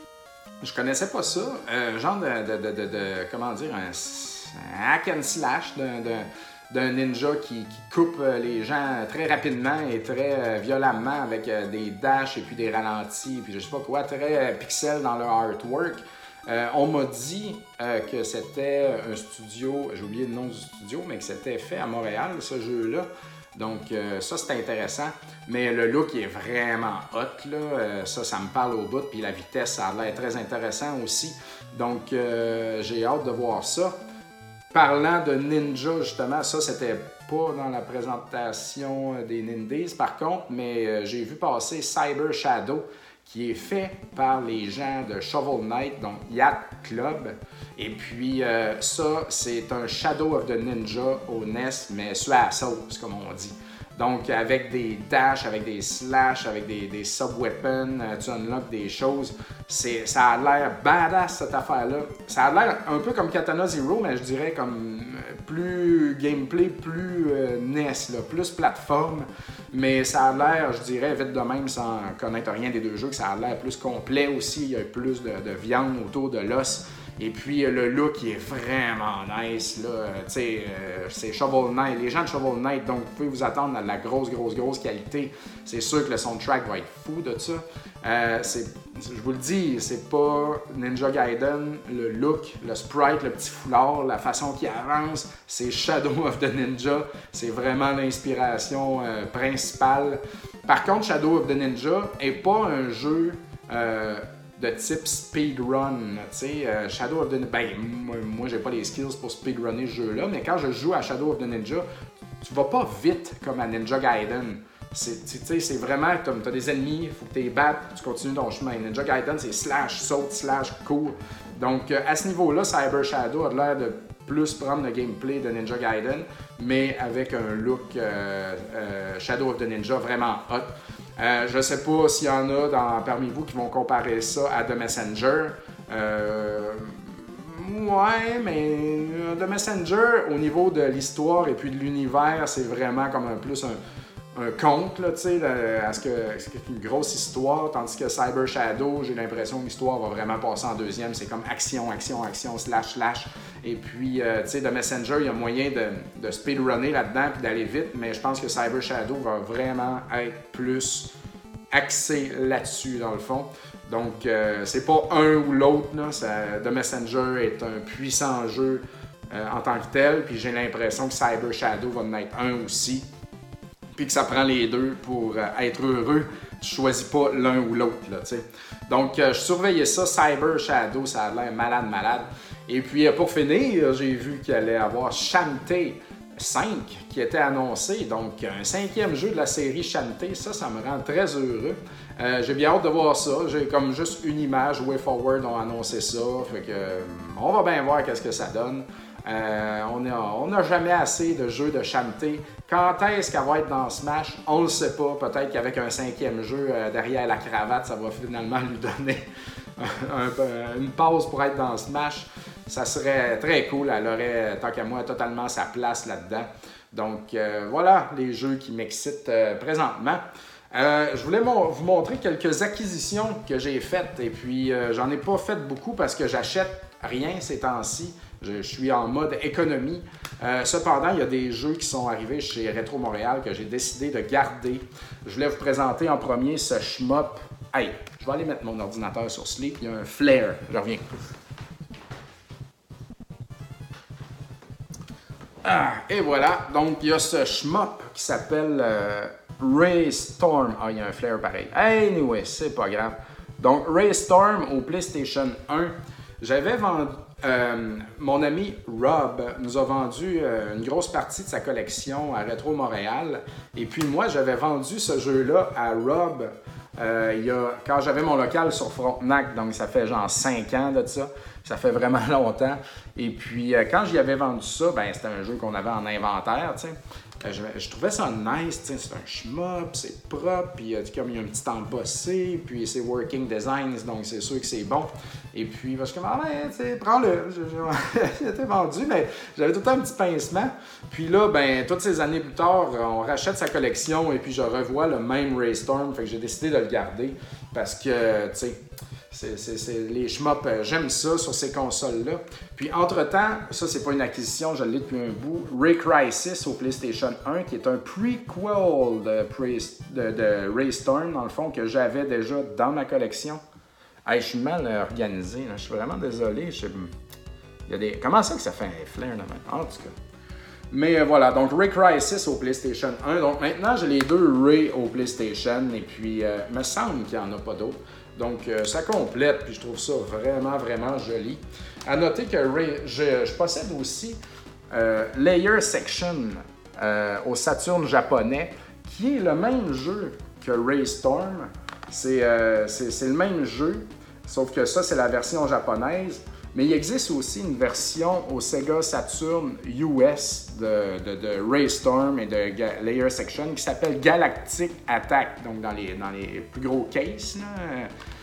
Je connaissais pas ça. Un genre de... de, de, de, de comment dire? Un, un hack and slash d'un, d'un, d'un ninja qui, qui coupe les gens très rapidement et très euh, violemment avec euh, des dashs et puis des ralentis, puis je sais pas quoi, très euh, pixel dans leur artwork. Euh, on m'a dit euh, que c'était un studio, j'ai oublié le nom du studio, mais que c'était fait à Montréal, ce jeu-là. Donc euh, ça, c'est intéressant. Mais le look il est vraiment hot, là. Euh, ça, ça me parle au bout. Puis la vitesse, ça a l'air très intéressant aussi. Donc euh, j'ai hâte de voir ça. Parlant de ninja, justement, ça, c'était pas dans la présentation des Nindies, par contre, mais euh, j'ai vu passer Cyber Shadow, qui est fait par les gens de Shovel Knight, donc Yacht Club. Et puis euh, ça, c'est un Shadow of the Ninja au N E S, mais sur la sauce, comme on dit. Donc avec des dashs, avec des slash, avec des, des sub-weapons, euh, tu unlocks des choses. C'est, ça a l'air badass cette affaire-là. Ça a l'air un peu comme Katana Zero, mais je dirais comme plus gameplay, plus euh, N E S, là, plus plateforme. Mais ça a l'air, je dirais, vite de même, sans connaître rien des deux jeux, que ça a l'air plus complet aussi. Il y a plus de, de viande autour de l'os. Et puis le look il est vraiment nice, là, tu sais, euh, c'est Shovel Knight, les gens de Shovel Knight, donc vous pouvez vous attendre à de la grosse, grosse, grosse qualité. C'est sûr que le soundtrack va être fou de ça. Euh, c'est, je vous le dis, c'est pas Ninja Gaiden, le look, le sprite, le petit foulard, la façon qu'il avance, c'est Shadow of the Ninja, c'est vraiment l'inspiration euh, principale. Par contre, Shadow of the Ninja est pas un jeu... Euh, de type speedrun, tu sais, euh, Shadow of the Ninja, ben, moi, moi j'ai pas les skills pour speedrunner ce jeu-là, mais quand je joue à Shadow of the Ninja, tu vas pas vite comme à Ninja Gaiden. C'est, tu sais, c'est vraiment, t'as des ennemis, il faut que tu les battes, tu continues ton chemin. Ninja Gaiden, c'est slash, saute, slash, court. Donc, euh, à ce niveau-là, Cyber Shadow a l'air de plus prendre le gameplay de Ninja Gaiden, mais avec un look euh, euh, Shadow of the Ninja vraiment hot. Euh, je ne sais pas s'il y en a dans, parmi vous qui vont comparer ça à The Messenger. Euh, ouais, mais The Messenger, au niveau de l'histoire et puis de l'univers, c'est vraiment comme un plus un, un conte, là, tu sais, à ce que c'est une grosse histoire, tandis que Cyber Shadow, j'ai l'impression que l'histoire va vraiment passer en deuxième. C'est comme action, action, action, slash, slash. Et puis, euh, tu sais, The Messenger, il y a moyen de, de speedrunner là-dedans puis d'aller vite, mais je pense que Cyber Shadow va vraiment être plus axé là-dessus, dans le fond. Donc, euh, c'est pas un ou l'autre, là. Ça, The Messenger est un puissant jeu euh, en tant que tel, puis j'ai l'impression que Cyber Shadow va en être un aussi, puis que ça prend les deux pour euh, être heureux. Tu choisis pas l'un ou l'autre, là, tu sais. Donc, euh, je surveillais ça, Cyber Shadow, ça a l'air malade, malade. Et puis, euh, pour finir, j'ai vu qu'il allait avoir Shantae cinq qui était annoncé, donc un cinquième jeu de la série Shantae, ça, ça me rend très heureux. Euh, j'ai bien hâte de voir ça, j'ai comme juste une image, WayForward ont annoncé ça, fait que euh, on va bien voir qu'est-ce que ça donne. Euh, on n'a jamais assez de jeux de Shantae. Quand est-ce qu'elle va être dans Smash? On le sait pas. Peut-être qu'avec un cinquième jeu euh, derrière la cravate, ça va finalement lui donner un, un, une pause pour être dans Smash. Ça serait très cool. Elle aurait, tant qu'à moi, totalement sa place là-dedans. Donc euh, voilà les jeux qui m'excitent euh, présentement. Euh, je voulais mo- vous montrer quelques acquisitions que j'ai faites. Et puis, euh, j'en ai pas fait beaucoup parce que j'achète rien ces temps-ci. Je, je suis en mode économie. Euh, cependant, il y a des jeux qui sont arrivés chez Retro Montréal que j'ai décidé de garder. Je voulais vous présenter en premier ce shmup. Hey, je vais aller mettre mon ordinateur sur sleep. Il y a un flare. Je reviens. Ah, et voilà. Donc, il y a ce shmup qui s'appelle euh, Ray Storm. Ah, il y a un flare pareil. Anyway, c'est pas grave. Donc, Ray Storm au PlayStation un. J'avais vendu... Euh, mon ami Rob nous a vendu euh, une grosse partie de sa collection à Retro Montréal. Et puis moi, j'avais vendu ce jeu-là à Rob euh, il y a, quand j'avais mon local sur Frontenac. Donc ça fait genre cinq ans de ça. Ça fait vraiment longtemps. Et puis euh, quand j'y avais vendu ça, ben c'était un jeu qu'on avait en inventaire, tu sais. Je, je trouvais ça nice, c'est un shmup, c'est propre, puis euh, comme il y a un petit embossé, puis c'est working designs, donc c'est sûr que c'est bon. Et puis, parce que, ah, ben, tu sais, prends-le. J'étais vendu, mais j'avais tout le temps un petit pincement. Puis là, ben, toutes ces années plus tard, on rachète sa collection et puis je revois le même Ray Storm, fait que j'ai décidé de le garder parce que, tu sais, C'est, c'est, c'est, les shmups, euh, j'aime ça sur ces consoles-là. Puis entre-temps, ça c'est pas une acquisition, je l'ai depuis un bout, Ray Crisis au PlayStation un, qui est un prequel de, de, de Ray Storm, dans le fond, que j'avais déjà dans ma collection. Hey, je suis mal organisé, là. Je suis vraiment désolé. Je... Il y a des... Comment ça que ça fait un flare, là, en tout cas? Mais euh, voilà, donc Ray Crisis au PlayStation un. Donc maintenant, j'ai les deux Ray au PlayStation, et puis euh, il me semble qu'il n'y en a pas d'autres. Donc, euh, ça complète, puis je trouve ça vraiment, vraiment joli. À noter que Ray, je, je possède aussi euh, Layer Section euh, au Saturn japonais, qui est le même jeu que Ray Storm. C'est, euh, c'est, c'est le même jeu, sauf que ça, c'est la version japonaise. Mais il existe aussi une version au Sega Saturn U S de, de, de Ray Storm et de Ga- Layer Section qui s'appelle Galactic Attack, donc dans les, dans les plus gros cases. Là.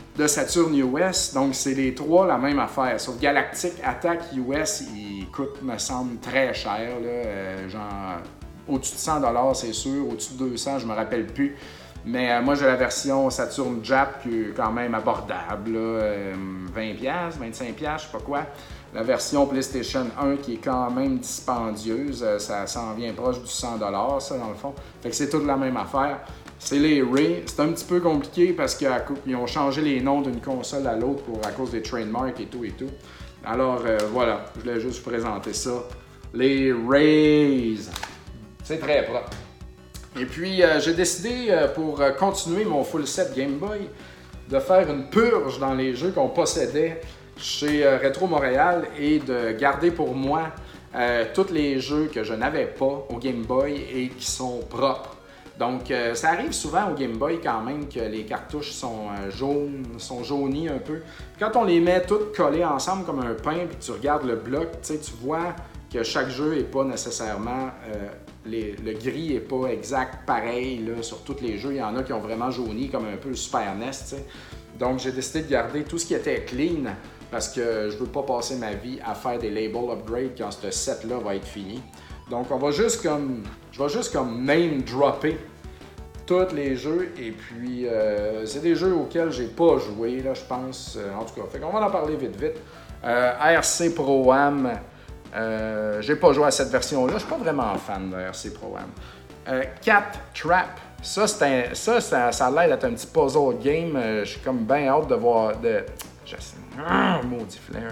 de Saturn U S. Donc, c'est les trois la même affaire. Sauf Galactic Attack U S, il coûte, me semble, très cher. Là. Euh, genre, au-dessus de cent dollars, c'est sûr. Au-dessus de deux cents, je me rappelle plus. Mais euh, moi, j'ai la version Saturn Jap qui est quand même abordable. Là. Euh, vingt dollars, vingt-cinq dollars, je sais pas quoi. La version PlayStation un qui est quand même dispendieuse. Euh, ça s'en vient proche du cent dollars, ça, dans le fond. Fait que c'est toute la même affaire. C'est les Ray. C'est un petit peu compliqué parce qu'ils ont changé les noms d'une console à l'autre pour à cause des trademarks et tout et tout. Alors, euh, voilà. Je voulais juste vous présenter ça. Les Rays. C'est très propre. Et puis, euh, j'ai décidé, euh, pour euh, continuer mon full set Game Boy, de faire une purge dans les jeux qu'on possédait chez euh, Retro Montréal et de garder pour moi euh, tous les jeux que je n'avais pas au Game Boy et qui sont propres. Donc, euh, ça arrive souvent au Game Boy quand même que les cartouches sont euh, jaunes, sont jaunies un peu. Quand on les met toutes collées ensemble comme un pain puis tu regardes le bloc, tu vois que chaque jeu n'est pas nécessairement... Euh, Les, le gris n'est pas exact pareil là, sur tous les jeux. Il y en a qui ont vraiment jauni, comme un peu le Super N E S. T'sais. Donc, j'ai décidé de garder tout ce qui était clean parce que je ne veux pas passer ma vie à faire des label upgrades quand ce set-là va être fini. Donc, on va juste comme... je vais juste comme name-dropper tous les jeux. Et puis, euh, c'est des jeux auxquels j'ai pas joué, là, je pense. En tout cas, fait qu'on va en parler vite, vite. Euh, R C Pro-Am... Euh, j'ai pas joué à cette version-là. Je suis pas vraiment fan de R C Pro-Am. Euh, Cat Trap. Ça, c'est un, ça, ça, ça a l'air d'être un petit puzzle game. Euh, je suis comme bien hâte de voir... De... Je sais... Ah, maudit flair.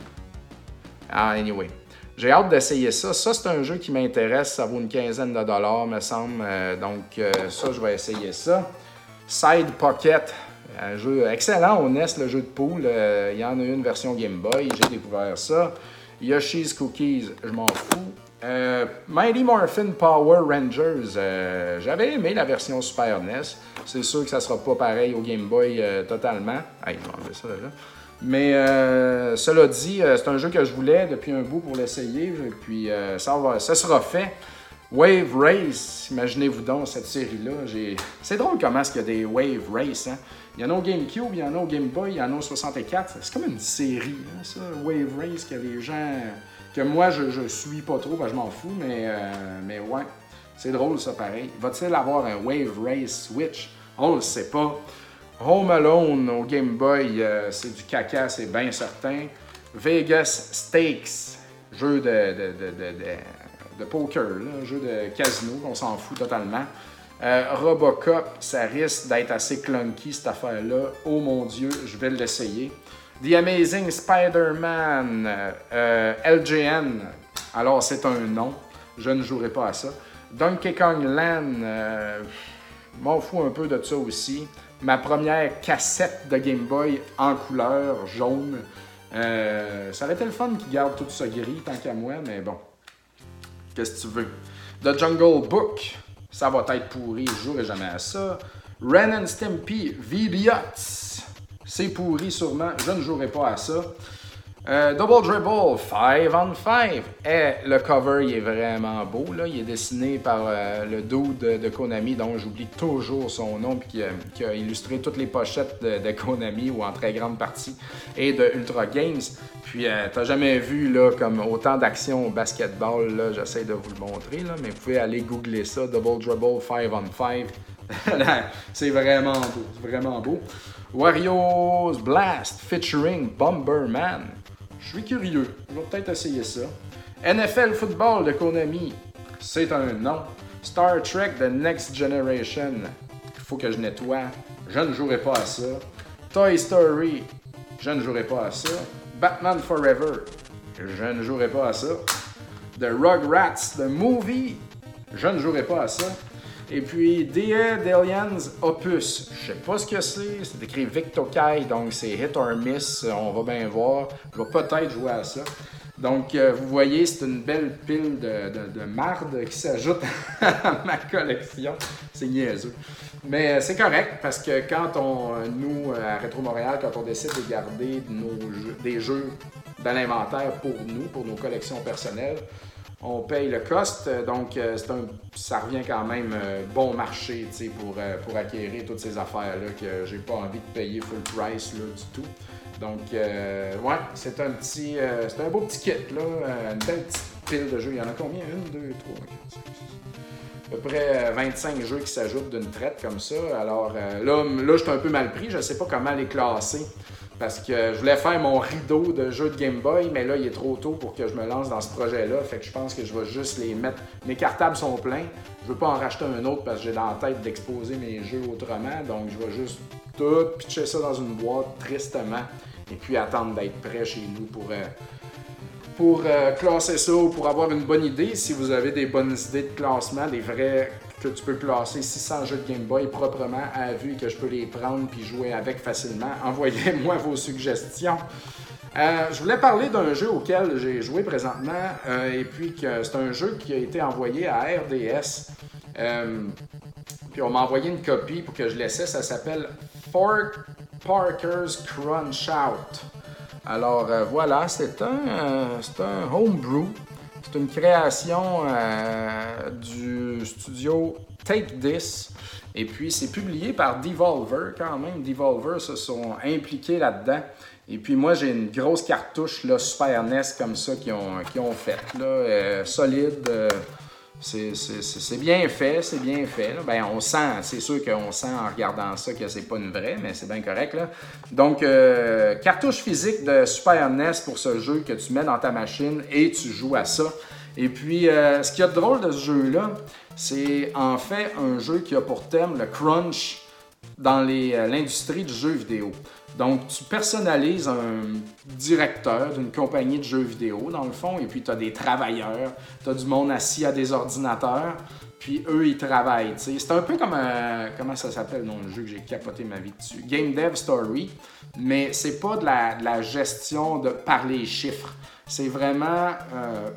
Ah, anyway. J'ai hâte d'essayer ça. Ça, c'est un jeu qui m'intéresse. Ça vaut une quinzaine de dollars, me semble. Euh, donc, euh, ça, je vais essayer ça. Side Pocket. Un jeu excellent au N E S, le jeu de poule. Euh, il y en a eu une version Game Boy. J'ai découvert ça. Yoshi's Cookies, je m'en fous. Euh, Mighty Morphin Power Rangers, euh, j'avais aimé la version Super N E S. C'est sûr que ça sera pas pareil au Game Boy euh, totalement. Hey, je vais enlever ça là. Mais euh, cela dit, euh, c'est un jeu que je voulais depuis un bout pour l'essayer. Et puis euh, ça, va, ça sera fait. Wave Race, imaginez-vous donc cette série-là. J'ai... C'est drôle comment est-ce qu'il y a des Wave Race. Hein? Il y en a au GameCube, il y en a au Game Boy, il y en a au soixante-quatre. C'est comme une série, hein, ça, Wave Race, que les gens... que moi, je, je suis pas trop, ben, je m'en fous, mais, euh, mais ouais, c'est drôle ça pareil. Va-t-il avoir un Wave Race Switch? On le sait pas. Home Alone au Game Boy, euh, c'est du caca, c'est bien certain. Vegas Stakes, jeu de, de, de, de, de, de poker, là, jeu de casino, on s'en fout totalement. Euh, Robocop, ça risque d'être assez clunky cette affaire-là. Oh mon Dieu, je vais l'essayer. The Amazing Spider-Man, euh, L G N, alors c'est un nom, je ne jouerai pas à ça. Donkey Kong Land, euh, m'en fous un peu de ça aussi. Ma première cassette de Game Boy en couleur jaune. Euh, ça aurait été le fun qui garde tout ça gris tant qu'à moi, mais bon. Qu'est-ce que tu veux? The Jungle Book, ça va être pourri, je jouerai jamais à ça. Ren and Stimpy, V-Biots, c'est pourri sûrement, je ne jouerai pas à ça. Euh, Double Dribble, five on five. Eh, le cover, il est vraiment beau. Là. Il est dessiné par euh, le dude de, de Konami, dont j'oublie toujours son nom, puis qui, qui a illustré toutes les pochettes de, de Konami, ou en très grande partie, et de Ultra Games. Puis, euh, t'as jamais vu là, comme autant d'action au basketball. Là, j'essaie de vous le montrer, là, mais vous pouvez aller googler ça, Double Dribble, five on five. C'est vraiment beau, c'est vraiment beau. Wario's Blast, featuring Bomberman. Je suis curieux, je vais peut-être essayer ça. N F L Football de Konami, c'est un nom. Star Trek The Next Generation, il faut que je nettoie, je ne jouerai pas à ça. Toy Story, je ne jouerai pas à ça. Batman Forever, je ne jouerai pas à ça. The Rugrats, The Movie, je ne jouerai pas à ça. Et puis, Dead Aliens Opus, je sais pas ce que c'est, c'est écrit Victokai, donc c'est hit or miss, on va bien voir, je vais peut-être jouer à ça. Donc, euh, vous voyez, c'est une belle pile de, de, de marde qui s'ajoute à ma collection, c'est niaiseux. Mais euh, c'est correct, parce que quand on, nous, à Retro Montréal, quand on décide de garder nos jeux, des jeux dans l'inventaire pour nous, pour nos collections personnelles. On paye le cost, donc euh, c'est un, ça revient quand même euh, bon marché pour, euh, pour acquérir toutes ces affaires-là que j'ai pas envie de payer full price là, du tout. Donc, euh, ouais, c'est un petit, euh, c'est un beau petit kit, là, euh, une belle petite pile de jeux. Il y en a combien? Une, deux, trois, quatre, cinq, six. À peu près vingt-cinq jeux qui s'ajoutent d'une traite comme ça. Alors euh, là, là je suis un peu mal pris, je ne sais pas comment les classer. Parce que je voulais faire mon rideau de jeux de Game Boy, mais là, il est trop tôt pour que je me lance dans ce projet-là. Fait que je pense que je vais juste les mettre. Mes cartables sont pleins. Je veux pas en racheter un autre parce que j'ai dans la tête d'exposer mes jeux autrement. Donc, je vais juste tout pitcher ça dans une boîte tristement. Et puis attendre d'être prêt chez nous pour, euh, pour euh, classer ça ou pour avoir une bonne idée. Si vous avez des bonnes idées de classement, des vrais que tu peux classer six cents jeux de Game Boy proprement à vue et que je peux les prendre puis jouer avec facilement, envoyez-moi vos suggestions. Euh, je voulais parler d'un jeu auquel j'ai joué présentement euh, et puis que c'est un jeu qui a été envoyé à R D S. Euh, puis on m'a envoyé une copie pour que je l'essaie. Ça s'appelle Fort Parker's Crunch Out. Alors euh, voilà, c'est un, euh, c'est un homebrew. C'est une création euh, du studio Take This. Et puis, c'est publié par Devolver quand même. Devolver se sont impliqués là-dedans. Et puis, moi, j'ai une grosse cartouche là, Super N E S comme ça qu'ils ont, qu'ils ont faite. Là, euh, solide. Euh, c'est, c'est, c'est bien fait, c'est bien fait. Là. Ben, on sent, c'est sûr qu'on sent en regardant ça que c'est pas une vraie, mais c'est bien correct. Là. Donc, euh, cartouche physique de Super N E S pour ce jeu que tu mets dans ta machine et tu joues à ça. Et puis, euh, ce qu'il y a de drôle de ce jeu-là, c'est en fait un jeu qui a pour thème le crunch dans les, euh, l'industrie du jeu vidéo. Donc, tu personnalises un directeur d'une compagnie de jeux vidéo, dans le fond, et puis tu as des travailleurs, tu as du monde assis à des ordinateurs, puis eux, ils travaillent. T'sais. C'est un peu comme, un, comment ça s'appelle, non, le jeu que j'ai capoté ma vie dessus, Game Dev Story, mais c'est pas de la, de la gestion de, par les chiffres. C'est vraiment euh,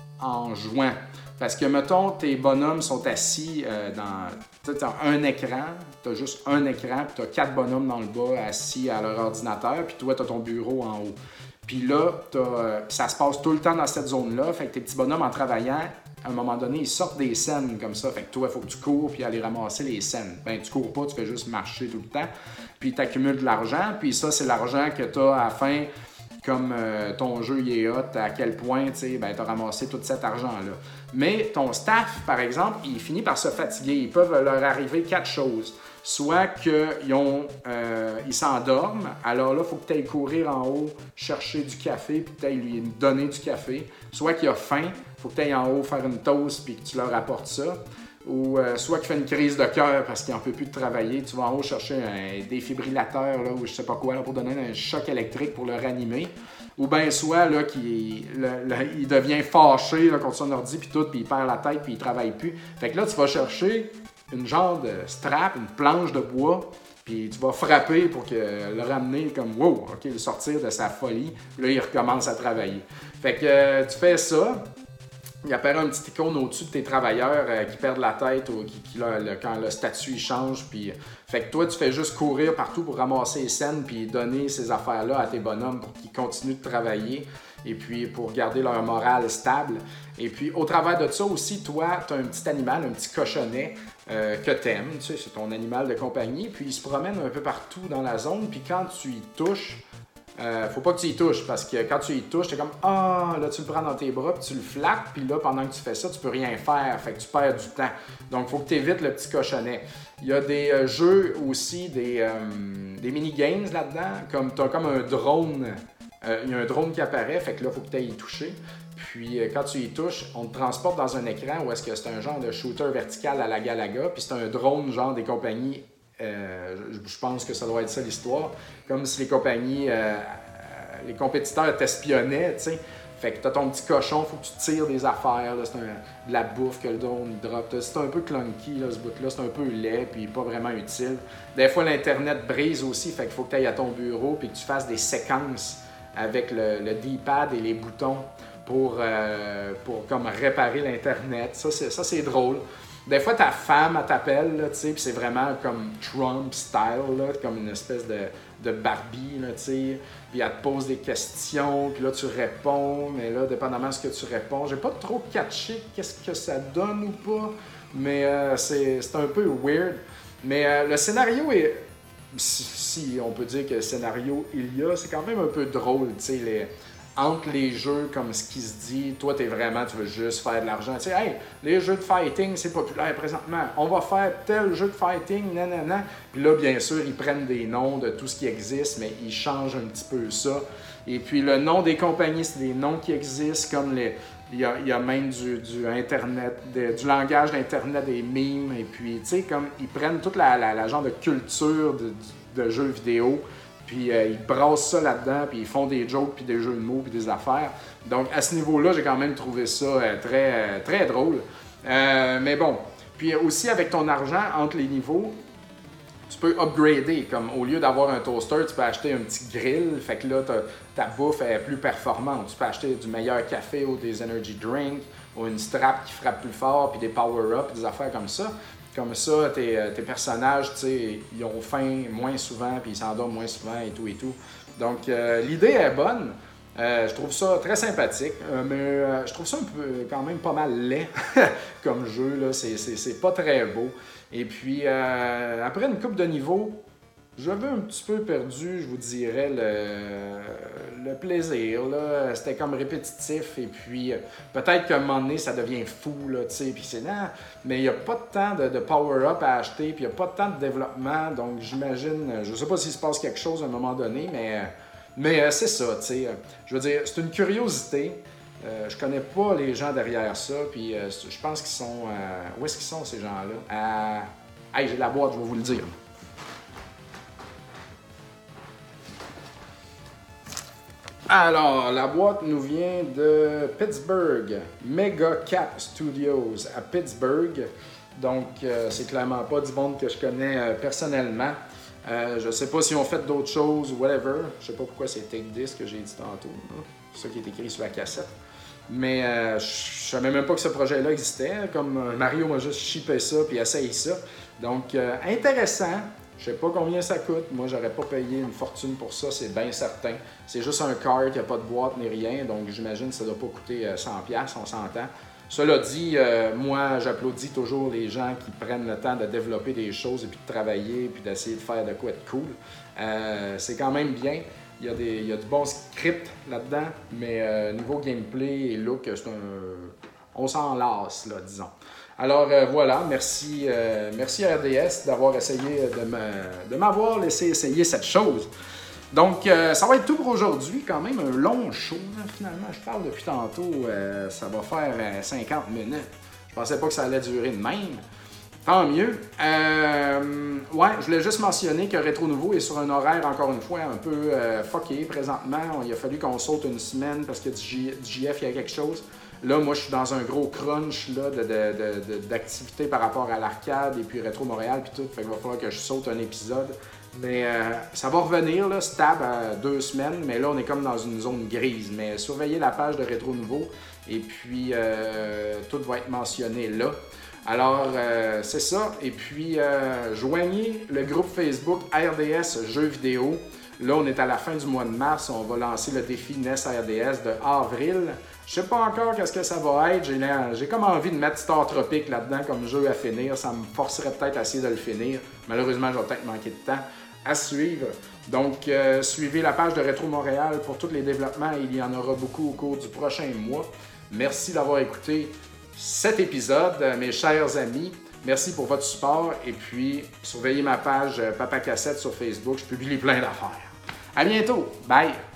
en jouant. Parce que, mettons, tes bonhommes sont assis euh, dans... Tu as un écran, tu as juste un écran, puis tu as quatre bonhommes dans le bas assis à leur ordinateur, puis toi, tu as ton bureau en haut. Puis là, t'as, euh, ça se passe tout le temps dans cette zone-là, fait que tes petits bonhommes, en travaillant, à un moment donné, ils sortent des scènes comme ça. Fait que toi, il faut que tu cours puis aller ramasser les scènes. Ben, tu cours pas, tu fais juste marcher tout le temps, puis tu accumules de l'argent, puis ça, c'est l'argent que tu as à la fin... Comme euh, ton jeu il est hot, à quel point tu ben, as ramassé tout cet argent-là. Mais ton staff, par exemple, il finit par se fatiguer. Ils peuvent leur arriver quatre choses. Soit qu'ils ont, euh, ils s'endorment, alors là, il faut que tu ailles courir en haut, chercher du café, puis que tu ailles lui donner du café. Soit qu'il a faim, il faut que tu ailles en haut faire une toast, puis que tu leur apportes ça. Ou euh, soit qu'il fait une crise de cœur parce qu'il n'en peut plus de travailler, tu vas en haut chercher un défibrillateur là, ou je sais pas quoi là, pour donner un choc électrique pour le ranimer. Ou bien soit là, qu'il le, le, il devient fâché là, contre son ordi puis tout, puis il perd la tête puis il travaille plus. Fait que là, tu vas chercher une genre de strap, une planche de bois, puis tu vas frapper pour que, le ramener comme wow, ok, le sortir de sa folie. Puis là, il recommence à travailler. Fait que euh, tu fais ça. Il apparaît un petit icône au-dessus de tes travailleurs euh, qui perdent la tête ou qui, qui là, le, quand le statut il change. Puis, fait que toi, tu fais juste courir partout pour ramasser les scènes puis donner ces affaires-là à tes bonhommes pour qu'ils continuent de travailler et puis pour garder leur morale stable. Et puis, au travers de ça aussi, toi, tu as un petit animal, un petit cochonnet euh, que tu aimes. Tu sais, c'est ton animal de compagnie. Puis, il se promène un peu partout dans la zone. Puis, quand tu y touches, Euh, faut pas que tu y touches parce que quand tu y touches, t'es comme ah, là tu le prends dans tes bras puis tu le flattes, puis là pendant que tu fais ça, tu peux rien faire, fait que tu perds du temps. Donc faut que tu évites le petit cochonnet. Il y a des euh, jeux aussi, des, euh, des mini-games là-dedans, comme tu as comme un drone, euh, il y a un drone qui apparaît, fait que là faut que tu ailles y toucher. Puis euh, quand tu y touches, on te transporte dans un écran où est-ce que c'est un genre de shooter vertical à la Galaga, puis c'est un drone genre des compagnies. Euh, je pense que ça doit être ça l'histoire. Comme si les compagnies, euh, les compétiteurs t'espionnaient, tu sais. Fait que t'as ton petit cochon, faut que tu tires des affaires, là, c'est un, de la bouffe que le drone drop. C'est un peu clunky, là, ce bout-là, c'est un peu laid, puis pas vraiment utile. Des fois, l'Internet brise aussi, fait qu'il faut que tu ailles à ton bureau, puis que tu fasses des séquences avec le, le D-pad et les boutons pour, euh, pour comme réparer l'Internet. Ça, c'est, ça, c'est drôle. Des fois, ta femme, elle t'appelle, tu sais, puis c'est vraiment comme Trump style, là, comme une espèce de, de Barbie, là, tu sais. Puis elle te pose des questions, puis là, tu réponds. Mais là, dépendamment de ce que tu réponds, j'ai pas trop catché qu'est-ce que ça donne ou pas. Mais euh, c'est un peu weird. Mais euh, le scénario est... Si, si on peut dire que le scénario, il y a, c'est quand même un peu drôle, tu sais, les... entre les jeux, comme ce qui se dit, toi, t'es vraiment, tu veux juste faire de l'argent. Tu sais, hey, les jeux de fighting, c'est populaire présentement. On va faire tel jeu de fighting, nanana. Puis là, bien sûr, ils prennent des noms de tout ce qui existe, mais ils changent un petit peu ça. Et puis, le nom des compagnies, c'est des noms qui existent, comme les... Il y a, il y a même du, du Internet, de, du langage d'Internet, des memes. Et puis, tu sais, comme ils prennent toute la, la, la genre de culture de, de, de jeux vidéo. Puis euh, ils brassent ça là-dedans, puis ils font des jokes, puis des jeux de mots, puis des affaires. Donc à ce niveau-là, j'ai quand même trouvé ça euh, très, euh, très drôle. Euh, mais bon, puis aussi avec ton argent entre les niveaux, tu peux upgrader. Comme au lieu d'avoir un toaster, tu peux acheter un petit grill. Fait que là, ta bouffe est plus performante. Tu peux acheter du meilleur café ou des energy drinks, ou une strap qui frappe plus fort, puis des power-ups, des affaires comme ça. Comme ça, tes, tes personnages, tu sais, ils ont faim moins souvent, puis ils s'endorment moins souvent et tout et tout. Donc, euh, l'idée est bonne. Euh, je trouve ça très sympathique, euh, mais euh, je trouve ça un peu, quand même pas mal laid comme jeu, là. C'est pas très beau. Et puis, euh, après une coupe de niveau, j'avais un petit peu perdu, je vous dirais, le, le plaisir. C'était comme répétitif, et puis euh, peut-être qu'à un moment donné, ça devient fou, là, tu sais, puis c'est non, mais il n'y a pas de temps de, de power-up à acheter, puis il n'y a pas de temps de développement, donc j'imagine, je ne sais pas s'il se passe quelque chose à un moment donné, mais, mais euh, c'est ça, tu sais. Je veux dire, c'est une curiosité. Euh, je connais pas les gens derrière ça, puis euh, je pense qu'ils sont... Euh, où est-ce qu'ils sont, ces gens-là? Euh... Hey, j'ai la boîte, je vais vous le dire. Alors, la boîte nous vient de Pittsburgh, Mega Cap Studios à Pittsburgh. Donc, euh, c'est clairement pas du monde que je connais euh, personnellement. Euh, je sais pas si on fait d'autres choses ou whatever. Je sais pas pourquoi c'est Take This que j'ai dit tantôt. C'est ça qui est écrit sur la cassette. Mais euh, je savais même pas que ce projet-là existait. Comme Mario m'a juste shippé ça puis essayé ça. Donc, euh, intéressant. Je sais pas combien ça coûte. Moi, j'aurais pas payé une fortune pour ça, c'est bien certain. C'est juste un cart, il n'y a pas de boîte ni rien. Donc, j'imagine que ça doit pas coûter cent dollars, on s'entend. Cela dit, euh, moi, j'applaudis toujours les gens qui prennent le temps de développer des choses et puis de travailler puis d'essayer de faire de quoi être cool. Euh, c'est quand même bien. Il y a, des, il y a du bon script là-dedans, mais euh, niveau gameplay et look, c'est un... on s'en lasse, là, disons. Alors euh, voilà, merci, euh, merci à R D S d'avoir essayé de m'avoir laissé essayer cette chose. Donc, euh, ça va être tout pour aujourd'hui. Quand même un long show, hein, finalement. Je parle depuis tantôt, euh, ça va faire euh, cinquante minutes. Je pensais pas que ça allait durer de même. Tant mieux. Euh, ouais, je voulais juste mentionner que Rétro Nouveau est sur un horaire, encore une fois, un peu euh, fucké présentement. Il a fallu qu'on saute une semaine parce que du, J, du J F, il y a quelque chose. Là, moi, je suis dans un gros crunch d'activités par rapport à l'arcade et puis Rétro Montréal puis tout. Fait qu'il va falloir que je saute un épisode. Mais euh, ça va revenir, là, stab à deux semaines. Mais là, on est comme dans une zone grise. Mais surveillez la page de Rétro Nouveau et puis euh, tout va être mentionné là. Alors, euh, c'est ça. Et puis, euh, joignez le groupe Facebook R D S Jeux vidéo. Là, on est à la fin du mois de mars. On va lancer le défi N E S R D S de avril. Je sais pas encore qu'est-ce que ça va être. J'ai comme envie de mettre Star Tropic là-dedans comme jeu à finir. Ça me forcerait peut-être à essayer de le finir. Malheureusement, je vais peut-être manquer de temps à suivre. Donc, euh, suivez la page de Rétro Montréal pour tous les développements. Il y en aura beaucoup au cours du prochain mois. Merci d'avoir écouté cet épisode, mes chers amis. Merci pour votre support. Et puis, surveillez ma page Papa Cassette sur Facebook. Je publie plein d'affaires. À bientôt. Bye!